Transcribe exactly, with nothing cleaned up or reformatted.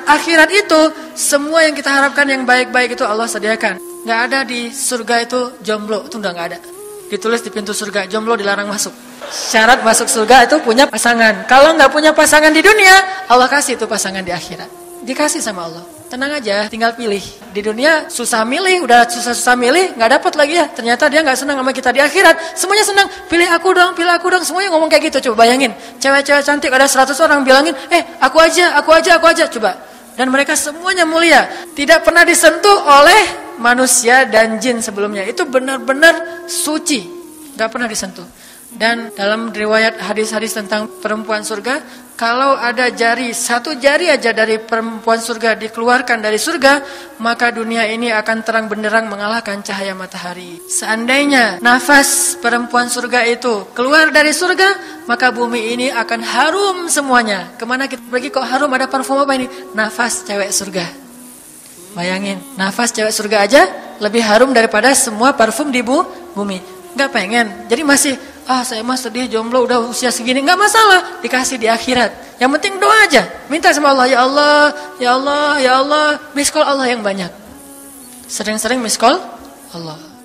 akhirat itu semua yang kita harapkan yang baik-baik itu Allah sediakan. Nggak ada di surga itu jomblo, itu udah nggak ada. Ditulis di pintu surga, jomblo dilarang masuk. Syarat masuk surga itu punya pasangan. Kalau nggak punya pasangan di dunia, Allah kasih itu pasangan di akhirat. Dikasih sama Allah. Tenang aja, tinggal pilih. Di dunia susah milih, udah susah-susah milih, nggak dapat lagi ya. Ternyata dia nggak senang sama kita di akhirat. Semuanya senang, pilih aku dong, pilih aku dong. Semuanya ngomong kayak gitu, coba bayangin. Cewek-cewek cantik ada seratus orang bilangin, eh aku aja, aku aja, aku aja. Coba. Dan mereka semuanya mulia. Tidak pernah disentuh oleh manusia dan jin sebelumnya. Itu benar-benar suci. Nggak pernah disentuh. Dan dalam riwayat hadis-hadis tentang perempuan surga, kalau ada jari, satu jari aja dari perempuan surga dikeluarkan dari surga, maka dunia ini akan terang benderang mengalahkan cahaya matahari. Seandainya nafas perempuan surga itu keluar dari surga, maka bumi ini akan harum semuanya. Kemana kita pergi kok harum, ada parfum apa ini? Nafas cewek surga. Bayangin, nafas cewek surga aja lebih harum daripada semua parfum di bumi. Gak pengen, jadi masih ah saya mah sedih jomblo udah usia segini, nggak masalah, dikasih di akhirat. Yang penting doa aja, minta sama Allah, ya Allah, ya Allah, ya Allah, miss call Allah yang banyak. Sering-sering miss call Allah.